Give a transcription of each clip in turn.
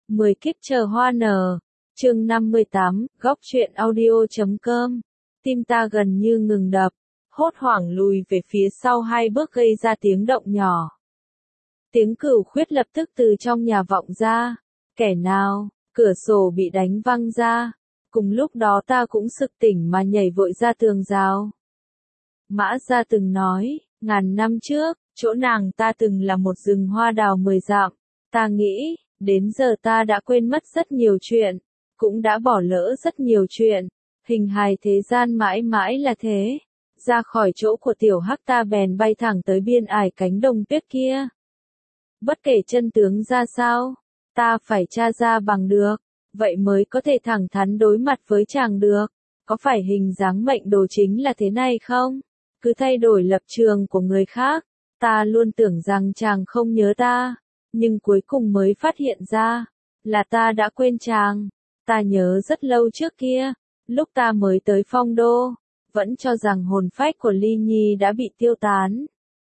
10 kiếp chờ hoa nở. Chương 58, góc truyện audio.com. Tim ta gần như ngừng đập, hốt hoảng lùi về phía sau 2 bước gây ra tiếng động nhỏ. Tiếng cửu khuyết lập tức từ trong nhà vọng ra. Kẻ nào? Cửa sổ bị đánh văng ra. Cùng lúc đó ta cũng sực tỉnh mà nhảy vội ra tường rào. Mã Gia từng nói, ngàn năm trước, chỗ nàng ta từng là một rừng hoa đào 10 dặm. Ta nghĩ, đến giờ ta đã quên mất rất nhiều chuyện, cũng đã bỏ lỡ rất nhiều chuyện. Hình hài thế gian mãi mãi là thế. Ra khỏi chỗ của tiểu hắc ta bèn bay thẳng tới biên ải cánh đồng tuyết kia. Bất kể chân tướng ra sao, ta phải tra ra bằng được, vậy mới có thể thẳng thắn đối mặt với chàng được. Có phải hình dáng mệnh đồ chính là thế này không? Cứ thay đổi lập trường của người khác, ta luôn tưởng rằng chàng không nhớ ta, nhưng cuối cùng mới phát hiện ra, là ta đã quên chàng. Ta nhớ rất lâu trước kia, lúc ta mới tới Phong Đô, vẫn cho rằng hồn phách của Ly Nhi đã bị tiêu tán.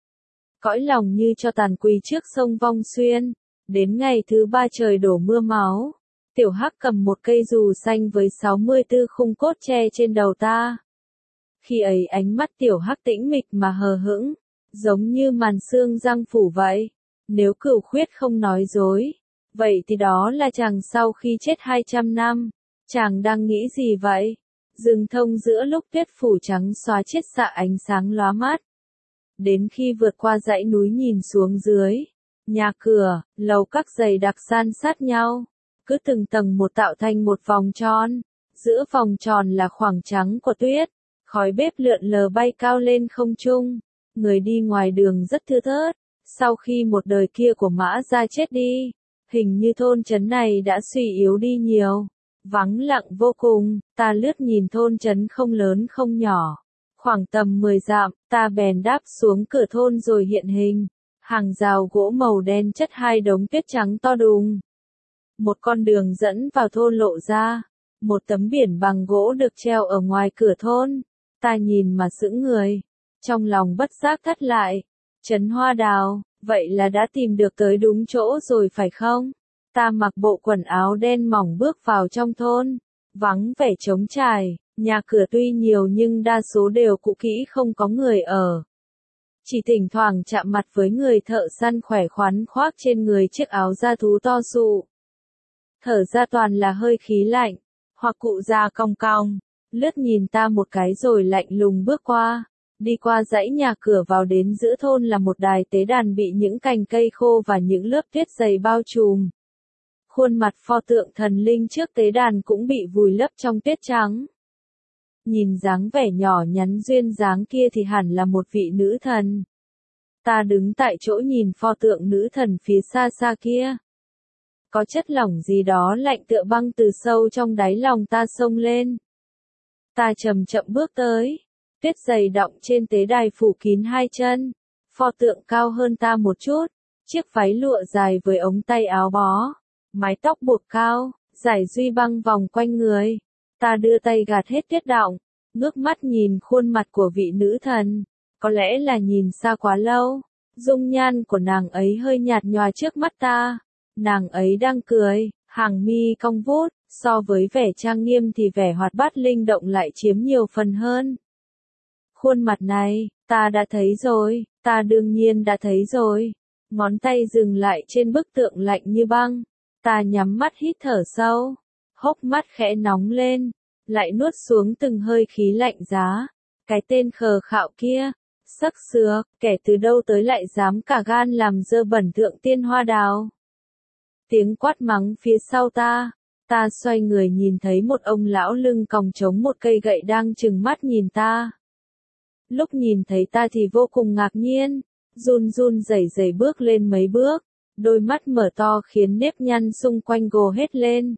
Cõi lòng như cho tàn quỳ trước sông Vong Xuyên, đến ngày thứ 3 trời đổ mưa máu, tiểu hắc cầm một cây dù xanh với 64 khung cốt tre trên đầu ta. Khi ấy ánh mắt tiểu hắc tĩnh mịch mà hờ hững, giống như màn sương răng phủ vậy. Nếu cửu khuyết không nói dối, vậy thì đó là chàng sau khi chết 200 năm. Chàng đang nghĩ gì vậy? Rừng thông giữa lúc tuyết phủ trắng xóa chết xạ ánh sáng lóa mắt. Đến khi vượt qua dãy núi nhìn xuống dưới, nhà cửa, lầu các dày đặc san sát nhau, cứ từng tầng một tạo thành một vòng tròn. Giữa vòng tròn là khoảng trắng của tuyết, khói bếp lượn lờ bay cao lên không trung. Người đi ngoài đường rất thưa thớt. Sau khi một đời kia của Mã Gia chết đi, hình như thôn trấn này đã suy yếu đi nhiều. Vắng lặng vô cùng, ta lướt nhìn thôn trấn không lớn không nhỏ. Khoảng tầm 10 dặm, ta bèn đáp xuống cửa thôn rồi hiện hình. Hàng rào gỗ màu đen chất 2 đống tuyết trắng to đùng. Một con đường dẫn vào thôn lộ ra. Một tấm biển bằng gỗ được treo ở ngoài cửa thôn. Ta nhìn mà sững người. Trong lòng bất giác thắt lại. Trấn Hoa Đào, vậy là đã tìm được tới đúng chỗ rồi phải không? Ta mặc bộ quần áo đen mỏng bước vào trong thôn. Vắng vẻ trống trải, nhà cửa tuy nhiều nhưng đa số đều cũ kỹ không có người ở. Chỉ thỉnh thoảng chạm mặt với người thợ săn khỏe khoắn khoác trên người chiếc áo da thú to sụ. Thở ra toàn là hơi khí lạnh, hoặc cụ già cong cong, lướt nhìn ta một cái rồi lạnh lùng bước qua. Đi qua dãy nhà cửa vào đến giữa thôn là một đài tế đàn bị những cành cây khô và những lớp tuyết dày bao trùm. Khuôn mặt pho tượng thần linh trước tế đàn cũng bị vùi lấp trong tuyết trắng. Nhìn dáng vẻ nhỏ nhắn duyên dáng kia thì hẳn là một vị nữ thần. Ta đứng tại chỗ nhìn pho tượng nữ thần phía xa xa kia. Có chất lỏng gì đó lạnh tựa băng từ sâu trong đáy lòng ta xông lên. Ta chậm chậm bước tới. Tuyết dày đọng trên tế đài phủ kín 2 chân. Pho tượng cao hơn ta một chút. Chiếc váy lụa dài với ống tay áo bó. Mái tóc buộc cao, giải duy băng vòng quanh người. Ta đưa tay gạt hết tuyết đọng. Ngước mắt nhìn khuôn mặt của vị nữ thần. Có lẽ là nhìn xa quá lâu. Dung nhan của nàng ấy hơi nhạt nhòa trước mắt ta. Nàng ấy đang cười, hàng mi cong vút. So với vẻ trang nghiêm thì vẻ hoạt bát linh động lại chiếm nhiều phần hơn. Khuôn mặt này, ta đã thấy rồi, ta đương nhiên đã thấy rồi. Ngón tay dừng lại trên bức tượng lạnh như băng. Ta nhắm mắt hít thở sâu. Hốc mắt khẽ nóng lên. Lại nuốt xuống từng hơi khí lạnh giá. Cái tên khờ khạo kia. Sắc sược, kẻ từ đâu tới lại dám cả gan làm dơ bẩn thượng tiên hoa đào. Tiếng quát mắng phía sau ta. Ta xoay người nhìn thấy một ông lão lưng còng chống một cây gậy đang trừng mắt nhìn ta. Lúc nhìn thấy ta thì vô cùng ngạc nhiên, run run rẩy rẩy bước lên mấy bước, đôi mắt mở to khiến nếp nhăn xung quanh gồ hết lên.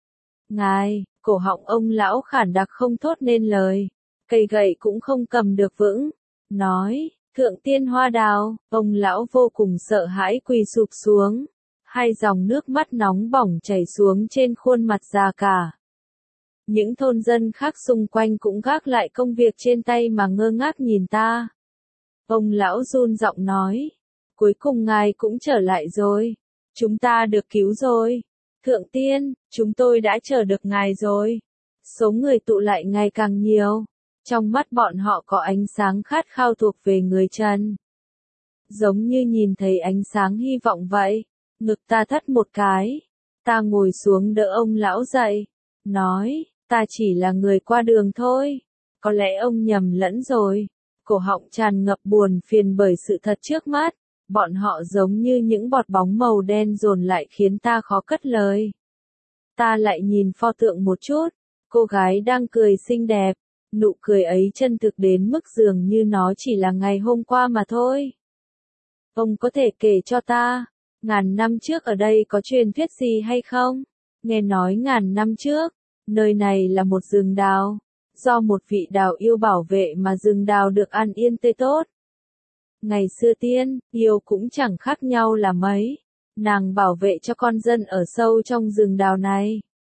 Ngài, cổ họng ông lão khản đặc không thốt nên lời, cây gậy cũng không cầm được vững, nói, thượng tiên hoa đào, ông lão vô cùng sợ hãi quỳ sụp xuống, 2 dòng nước mắt nóng bỏng chảy xuống trên khuôn mặt già cả. Những thôn dân khác xung quanh cũng gác lại công việc trên tay mà ngơ ngác nhìn ta. Ông lão run giọng nói, cuối cùng ngài cũng trở lại rồi. Chúng ta được cứu rồi. Thượng tiên, chúng tôi đã chờ được ngài rồi. Số người tụ lại ngày càng nhiều. Trong mắt bọn họ có ánh sáng khát khao thuộc về người Trần. Giống như nhìn thấy ánh sáng hy vọng vậy. Ngực ta thắt một cái. Ta ngồi xuống đỡ ông lão dậy. Nói, ta chỉ là người qua đường thôi. Có lẽ ông nhầm lẫn rồi. Cổ họng tràn ngập buồn phiền bởi sự thật trước mắt. Bọn họ giống như những bọt bóng màu đen dồn lại khiến ta khó cất lời. Ta lại nhìn pho tượng một chút. Cô gái đang cười xinh đẹp. Nụ cười ấy chân thực đến mức dường như nó chỉ là ngày hôm qua mà thôi. Ông có thể kể cho ta, ngàn năm trước ở đây có truyền thuyết gì hay không? Nghe nói ngàn năm trước, nơi này là một rừng đào. Do một vị đào yêu bảo vệ mà rừng đào được an yên tươi tốt. Ngày xưa tiên, yêu cũng chẳng khác nhau là mấy. Nàng bảo vệ cho con dân ở sâu trong rừng đào này.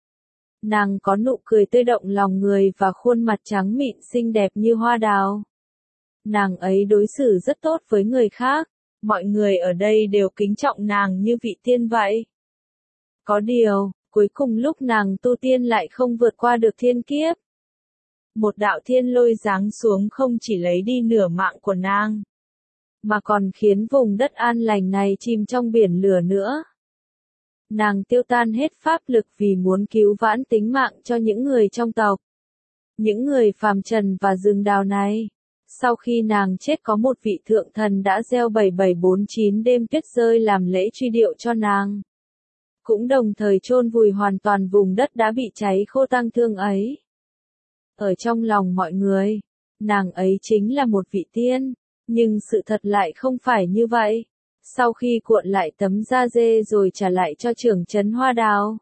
Nàng có nụ cười tươi động lòng người và khuôn mặt trắng mịn xinh đẹp như hoa đào. Nàng ấy đối xử rất tốt với người khác. Mọi người ở đây đều kính trọng nàng như vị tiên vậy. Có điều, cuối cùng lúc nàng tu tiên lại không vượt qua được thiên kiếp. Một đạo thiên lôi giáng xuống không chỉ lấy đi nửa mạng của nàng, mà còn khiến vùng đất an lành này chìm trong biển lửa nữa. Nàng tiêu tan hết pháp lực vì muốn cứu vãn tính mạng cho những người trong tộc. Những người phàm trần và rừng đào này. Sau khi nàng chết có một vị thượng thần đã gieo 7749 đêm tuyết rơi làm lễ truy điệu cho nàng. Cũng đồng thời chôn vùi hoàn toàn vùng đất đã bị cháy khô tang thương ấy. Ở trong lòng mọi người, nàng ấy chính là một vị tiên, nhưng sự thật lại không phải như vậy. Sau khi cuộn lại tấm da dê rồi trả lại cho trưởng trấn Hoa Đào.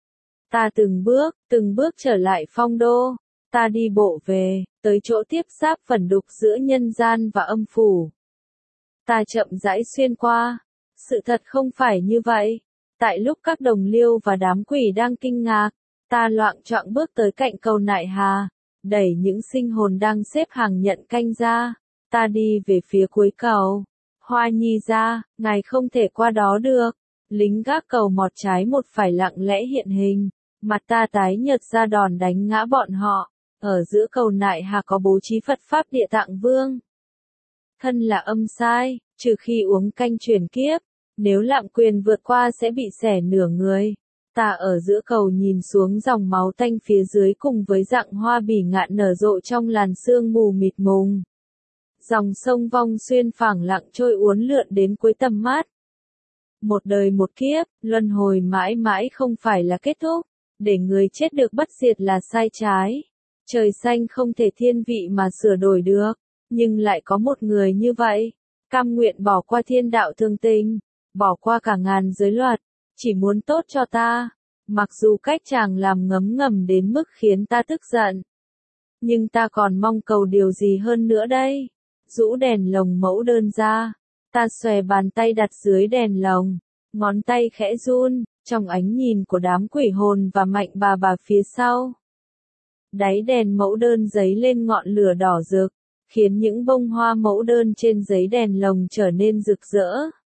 Ta từng bước trở lại phong đô. Ta đi bộ về, tới chỗ tiếp giáp phần đục giữa nhân gian và âm phủ. Ta chậm rãi xuyên qua. Sự thật không phải như vậy. Tại lúc các đồng liêu và đám quỷ đang kinh ngạc, ta loạng choạng bước tới cạnh cầu Nại Hà, đẩy những sinh hồn đang xếp hàng nhận canh ra. Ta đi về phía cuối cầu. Hoa Nhi ra, ngài không thể qua đó được. Lính gác cầu một trái một phải lặng lẽ hiện hình. Mặt ta tái nhợt ra đòn đánh ngã bọn họ. Ở giữa cầu Nại Hà có bố trí Phật Pháp Địa Tạng Vương. Thân là âm sai, trừ khi uống canh chuyển kiếp. Nếu lạm quyền vượt qua sẽ bị xẻ nửa người. Ta ở giữa cầu nhìn xuống dòng máu tanh phía dưới cùng với dạng hoa bỉ ngạn nở rộ trong làn sương mù mịt mùng. Dòng sông Vong Xuyên phẳng lặng trôi uốn lượn đến cuối tầm mắt. Một đời một kiếp, luân hồi mãi mãi không phải là kết thúc. Để người chết được bất diệt là sai trái. Trời xanh không thể thiên vị mà sửa đổi được. Nhưng lại có một người như vậy. Cam nguyện bỏ qua thiên đạo thương tình. Bỏ qua cả ngàn giới luật. Chỉ muốn tốt cho ta. Mặc dù cách chàng làm ngấm ngầm đến mức khiến ta tức giận. Nhưng ta còn mong cầu điều gì hơn nữa đây? Rũ đèn lồng mẫu đơn ra. Ta xòe bàn tay đặt dưới đèn lồng. Ngón tay khẽ run, trong ánh nhìn của đám quỷ hồn và mạnh bà phía sau. Đáy đèn mẫu đơn giấy lên ngọn lửa đỏ rực, khiến những bông hoa mẫu đơn trên giấy đèn lồng trở nên rực rỡ.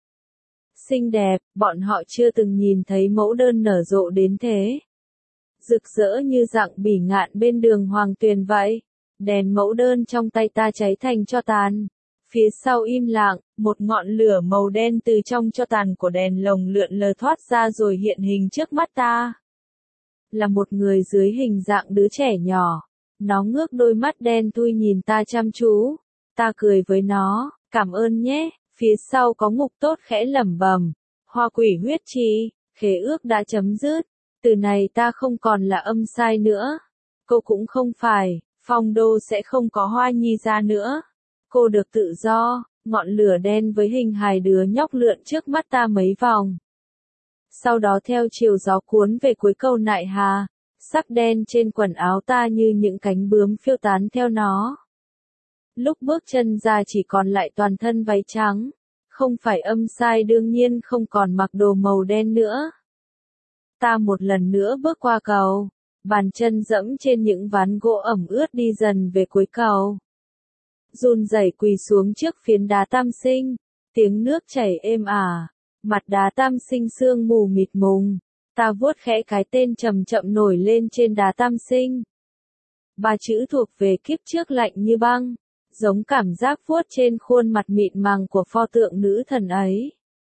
Xinh đẹp, bọn họ chưa từng nhìn thấy mẫu đơn nở rộ đến thế. Rực rỡ như dạng bỉ ngạn bên đường Hoàng Tuyền vậy. Đèn mẫu đơn trong tay ta cháy thành tro tàn. Phía sau im lặng, một ngọn lửa màu đen từ trong tro tàn của đèn lồng lượn lờ thoát ra rồi hiện hình trước mắt ta. Là một người dưới hình dạng đứa trẻ nhỏ. Nó ngước đôi mắt đen thui nhìn ta chăm chú. Ta cười với nó, cảm ơn nhé. Phía sau có ngục tốt khẽ lẩm bẩm. Hoa quỷ huyết chi, khế ước đã chấm dứt. Từ này ta không còn là âm sai nữa. Cô cũng không phải, phong đô sẽ không có Hoa Nhi ra nữa. Cô được tự do, ngọn lửa đen với hình hài đứa nhóc lượn trước mắt ta mấy vòng. Sau đó theo chiều gió cuốn về cuối cầu Nại Hà, sắc đen trên quần áo ta như những cánh bướm phiêu tán theo nó. Lúc bước chân ra chỉ còn lại toàn thân váy trắng, không phải âm sai đương nhiên không còn mặc đồ màu đen nữa. Ta một lần nữa bước qua cầu, bàn chân dẫm trên những ván gỗ ẩm ướt đi dần về cuối cầu. Run rẩy quỳ xuống trước phiến đá tam sinh, tiếng nước chảy êm ả, mặt đá tam sinh sương mù mịt mùng. Ta vuốt khẽ cái tên chậm chậm nổi lên trên đá tam sinh. Ba chữ thuộc về kiếp trước lạnh như băng, giống cảm giác vuốt trên khuôn mặt mịn màng của pho tượng nữ thần ấy.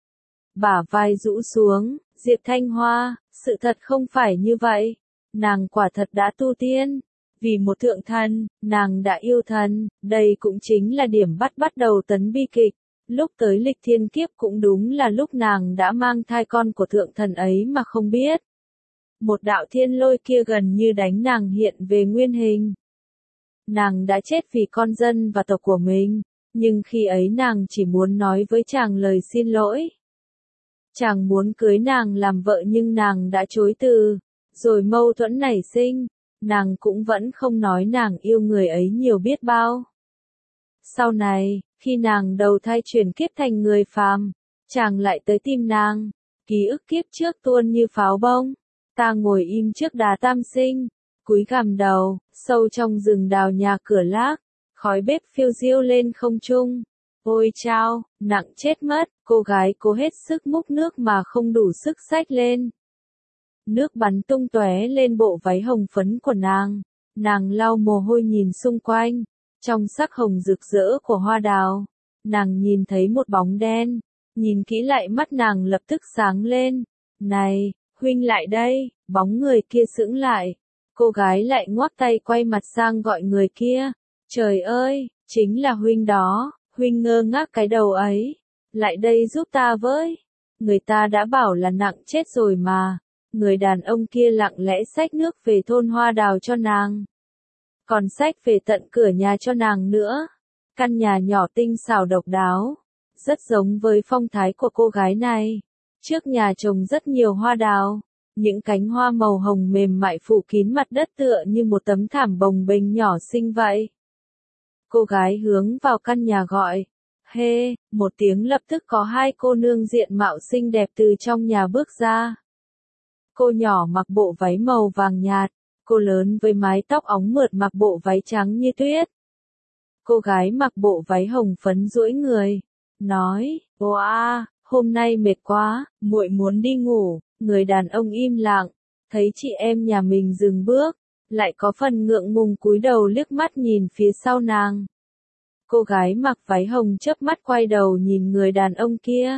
Bả vai rũ xuống, Diệp Thanh Hoa, sự thật không phải như vậy. Nàng quả thật đã tu tiên. Vì một thượng thần, nàng đã yêu thần, đây cũng chính là điểm bắt đầu tấn bi kịch. Lúc tới lịch thiên kiếp cũng đúng là lúc nàng đã mang thai con của thượng thần ấy mà không biết. Một đạo thiên lôi kia gần như đánh nàng hiện về nguyên hình. Nàng đã chết vì con dân và tộc của mình, nhưng khi ấy nàng chỉ muốn nói với chàng lời xin lỗi. Chàng muốn cưới nàng làm vợ nhưng nàng đã chối từ, rồi mâu thuẫn nảy sinh, nàng cũng vẫn không nói nàng yêu người ấy nhiều biết bao. Sau này, khi nàng đầu thai chuyển kiếp thành người phàm, chàng lại tới tìm nàng, ký ức kiếp trước tuôn như pháo bông. Ta ngồi im trước đá tam sinh, cúi gằm đầu, sâu trong rừng đào nhà cửa lác, khói bếp phiêu diêu lên không trung. Ôi chao, nặng chết mất, cô gái cố hết sức múc nước mà không đủ sức xách lên. Nước bắn tung tóe lên bộ váy hồng phấn của nàng lau mồ hôi nhìn xung quanh, trong sắc hồng rực rỡ của hoa đào, nàng nhìn thấy một bóng đen, nhìn kỹ lại mắt nàng lập tức sáng lên. Này, huynh lại đây, bóng người kia sững lại, cô gái lại ngoắc tay quay mặt sang gọi người kia. Trời ơi, chính là huynh đó. Huynh ngơ ngác cái đầu ấy, lại đây giúp ta với. Người ta đã bảo là nặng chết rồi mà. Người đàn ông kia lặng lẽ xách nước về thôn Hoa Đào cho nàng. Còn xách về tận cửa nhà cho nàng nữa. Căn nhà nhỏ tinh xảo độc đáo, rất giống với phong thái của cô gái này. Trước nhà trồng rất nhiều hoa đào, những cánh hoa màu hồng mềm mại phủ kín mặt đất tựa như một tấm thảm bồng bềnh nhỏ xinh vậy. Cô gái hướng vào căn nhà gọi. Hê, một tiếng lập tức có hai cô nương diện mạo xinh đẹp từ trong nhà bước ra. Cô nhỏ mặc bộ váy màu vàng nhạt, cô lớn với mái tóc óng mượt mặc bộ váy trắng như tuyết. Cô gái mặc bộ váy hồng phấn duỗi người, nói, "Oa, hôm nay mệt quá, muội muốn đi ngủ." Người đàn ông im lặng, thấy chị em nhà mình dừng bước, lại có phần ngượng ngùng cúi đầu liếc mắt nhìn phía sau nàng. Cô gái mặc váy hồng chớp mắt quay đầu nhìn người đàn ông kia.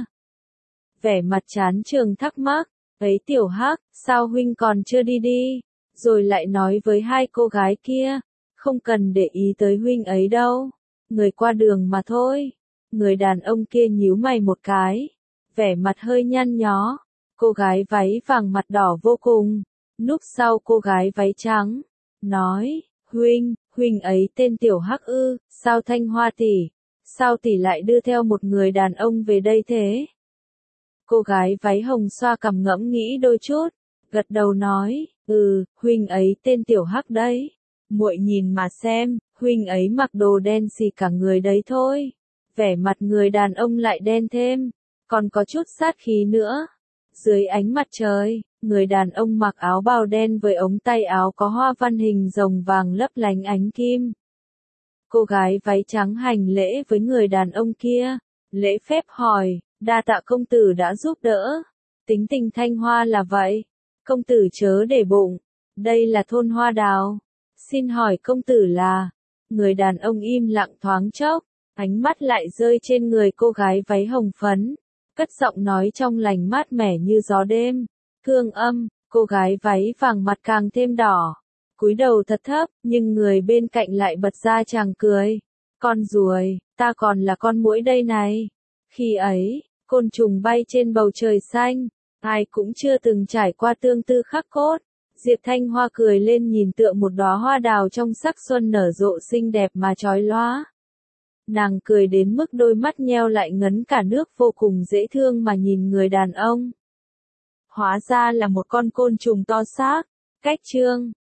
Vẻ mặt chán chường thắc mắc, "Ấy tiểu Hắc, sao huynh còn chưa đi đi?" Rồi lại nói với hai cô gái kia, "Không cần để ý tới huynh ấy đâu, người qua đường mà thôi." Người đàn ông kia nhíu mày một cái, vẻ mặt hơi nhăn nhó. Cô gái váy vàng mặt đỏ vô cùng, núp sau cô gái váy trắng, nói, huynh ấy tên Tiểu Hắc ư? Sao Thanh Hoa tỷ, sao tỷ lại đưa theo một người đàn ông về đây thế?" Cô gái váy hồng xoa cằm ngẫm nghĩ đôi chút, gật đầu nói, huynh ấy tên Tiểu Hắc đấy. Muội nhìn mà xem, huynh ấy mặc đồ đen xì cả người đấy thôi. Vẻ mặt người đàn ông lại đen thêm, còn có chút sát khí nữa. Dưới ánh mặt trời, người đàn ông mặc áo bào đen với ống tay áo có hoa văn hình rồng vàng lấp lánh ánh kim. Cô gái váy trắng hành lễ với người đàn ông kia, lễ phép hỏi, "Đa tạ công tử đã giúp đỡ." Tính tình Thanh Hoa là vậy, công tử chớ để bụng, đây là thôn Hoa Đào. Xin hỏi công tử là... Người đàn ông im lặng thoáng chốc, ánh mắt lại rơi trên người cô gái váy hồng phấn, cất giọng nói trong lành mát mẻ như gió đêm. Thương Âm, cô gái váy vàng mặt càng thêm đỏ, cúi đầu thật thấp, nhưng người bên cạnh lại bật ra chàng cười. "Con ruồi, ta còn là con muỗi đây này." Khi ấy, côn trùng bay trên bầu trời xanh, ai cũng chưa từng trải qua tương tư khắc cốt. Diệp Thanh Hoa cười lên nhìn tựa một đóa hoa đào trong sắc xuân nở rộ xinh đẹp mà chói lóa. Nàng cười đến mức đôi mắt nheo lại ngấn cả nước vô cùng dễ thương mà nhìn người đàn ông. Hóa ra là một con côn trùng to xác. Cách chương